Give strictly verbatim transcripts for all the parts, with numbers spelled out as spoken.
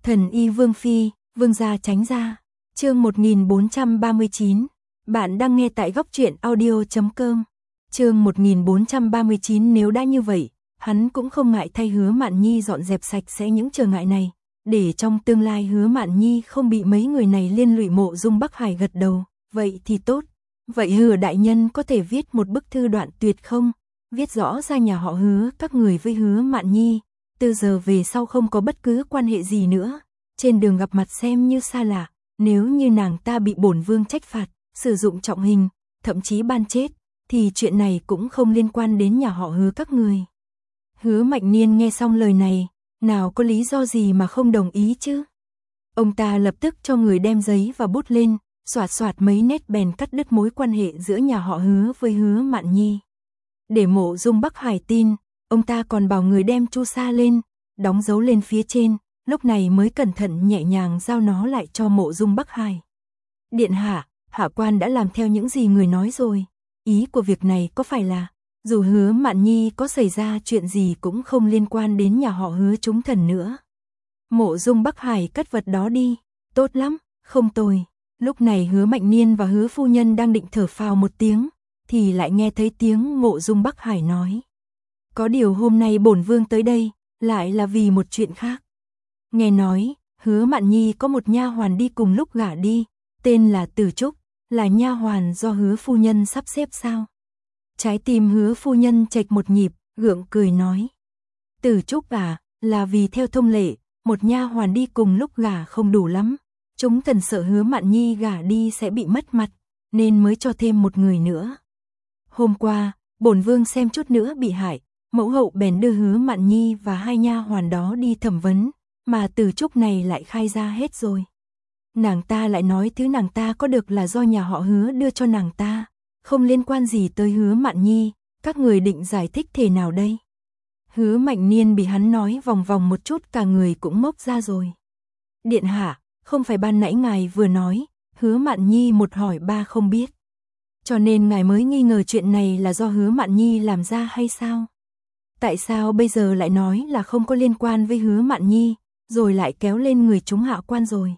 Thần y Vương Phi, Vương gia tránh ra. Chương một nghìn bốn trăm ba mươi chín. Bạn đang nghe tại góc truyện audio chấm com. Chương một nghìn bốn trăm ba mươi chín. Nếu đã như vậy, hắn cũng không ngại thay Hứa Mạn Nhi dọn dẹp sạch sẽ những trở ngại này, để trong tương lai Hứa Mạn Nhi không bị mấy người này liên lụy. Mộ Dung Bắc Hải gật đầu, vậy thì tốt. Vậy Hứa đại nhân có thể viết một bức thư đoạn tuyệt không? Viết rõ ra nhà họ Hứa các người với Hứa Mạn Nhi, từ giờ về sau không có bất cứ quan hệ gì nữa, trên đường gặp mặt xem như xa lạ, nếu như nàng ta bị bổn vương trách phạt, sử dụng trọng hình, thậm chí ban chết, thì chuyện này cũng không liên quan đến nhà họ Hứa các người. Hứa Mạnh Niên nghe xong lời này, nào có lý do gì mà không đồng ý chứ? Ông ta lập tức cho người đem giấy và bút lên, xoạt xoạt mấy nét bèn cắt đứt mối quan hệ giữa nhà họ Hứa với Hứa Mạn Nhi. Để Mộ Dung Bắc Hải tin, ông ta còn bảo người đem chu sa lên, đóng dấu lên phía trên, lúc này mới cẩn thận nhẹ nhàng giao nó lại cho Mộ Dung Bắc Hải. Điện hạ, hạ quan đã làm theo những gì người nói rồi. Ý của việc này có phải là, dù Hứa Mạn Nhi có xảy ra chuyện gì cũng không liên quan đến nhà họ Hứa chúng thần nữa. Mộ Dung Bắc Hải cất vật đó đi. Tốt lắm, không tồi. Lúc này Hứa Mạnh Niên và Hứa phu nhân đang định thở phào một tiếng, thì lại nghe thấy tiếng Mộ Dung Bắc Hải nói: có điều hôm nay bổn vương tới đây, lại là vì một chuyện khác. Nghe nói, Hứa Mạn Nhi có một nha hoàn đi cùng lúc gả đi, tên là Tử Trúc, là nha hoàn do Hứa phu nhân sắp xếp sao? Trái tim Hứa phu nhân chệch một nhịp, gượng cười nói: Tử Trúc à, là vì theo thông lệ, một nha hoàn đi cùng lúc gả không đủ lắm. Chúng thần sợ Hứa Mạn Nhi gả đi sẽ bị mất mặt, nên mới cho thêm một người nữa. Hôm qua, bổn vương xem chút nữa bị hại, mẫu hậu bèn đưa Hứa Mạn Nhi và hai nha hoàn đó đi thẩm vấn, mà Tử Trúc này lại khai ra hết rồi. Nàng ta lại nói thứ nàng ta có được là do nhà họ Hứa đưa cho nàng ta, không liên quan gì tới Hứa Mạn Nhi, các người định giải thích thế nào đây? Hứa Mạnh Niên bị hắn nói vòng vòng một chút cả người cũng mốc ra rồi. Điện hạ, không phải ban nãy ngài vừa nói, Hứa Mạn Nhi một hỏi ba không biết. Cho nên ngài mới nghi ngờ chuyện này là do Hứa Mạn Nhi làm ra hay sao? Tại sao bây giờ lại nói là không có liên quan với Hứa Mạn Nhi, rồi lại kéo lên người chúng hạ quan rồi?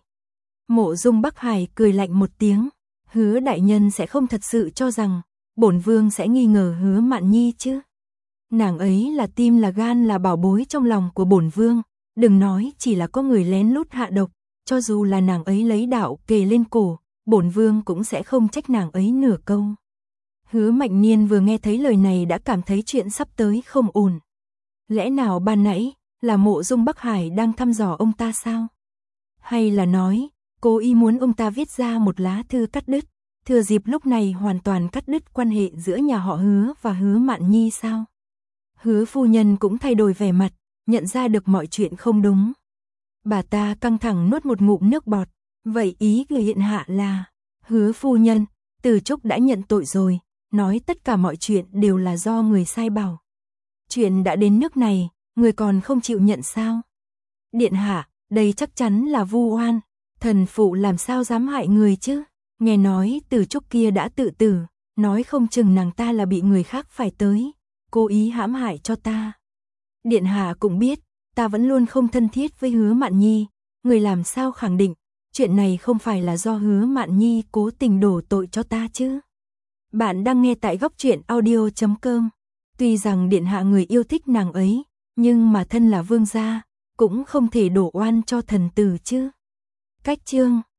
Mộ Dung Bắc Hải cười lạnh một tiếng, Hứa đại nhân sẽ không thật sự cho rằng bổn vương sẽ nghi ngờ Hứa Mạn Nhi chứ? Nàng ấy là tim là gan là bảo bối trong lòng của bổn vương, đừng nói chỉ là có người lén lút hạ độc, cho dù là nàng ấy lấy đạo kề lên cổ, bổn vương cũng sẽ không trách nàng ấy nửa câu. Hứa Mạnh Niên vừa nghe thấy lời này đã cảm thấy chuyện sắp tới không ổn. Lẽ nào ban nãy là Mộ Dung Bắc Hải đang thăm dò ông ta sao? Hay là nói, cố ý muốn ông ta viết ra một lá thư cắt đứt, thừa dịp lúc này hoàn toàn cắt đứt quan hệ giữa nhà họ Hứa và Hứa Mạn Nhi sao? Hứa phu nhân cũng thay đổi vẻ mặt, nhận ra được mọi chuyện không đúng. Bà ta căng thẳng nuốt một ngụm nước bọt. Vậy ý của hiện hạ là, Hứa phu nhân, Tử Trúc đã nhận tội rồi, nói tất cả mọi chuyện đều là do người sai bảo. Chuyện đã đến nước này, người còn không chịu nhận sao? Điện hạ, đây chắc chắn là vu oan, thần phụ làm sao dám hại người chứ? Nghe nói Tử Trúc kia đã tự tử, nói không chừng nàng ta là bị người khác phải tới, cố ý hãm hại cho ta. Điện hạ cũng biết, ta vẫn luôn không thân thiết với Hứa Mạn Nhi, người làm sao khẳng định chuyện này không phải là do Hứa Mạn Nhi cố tình đổ tội cho ta chứ? Bạn đang nghe tại góc truyện audio chấm com. Tuy rằng điện hạ người yêu thích nàng ấy, nhưng mà thân là vương gia, cũng không thể đổ oan cho thần tử chứ. Cách chương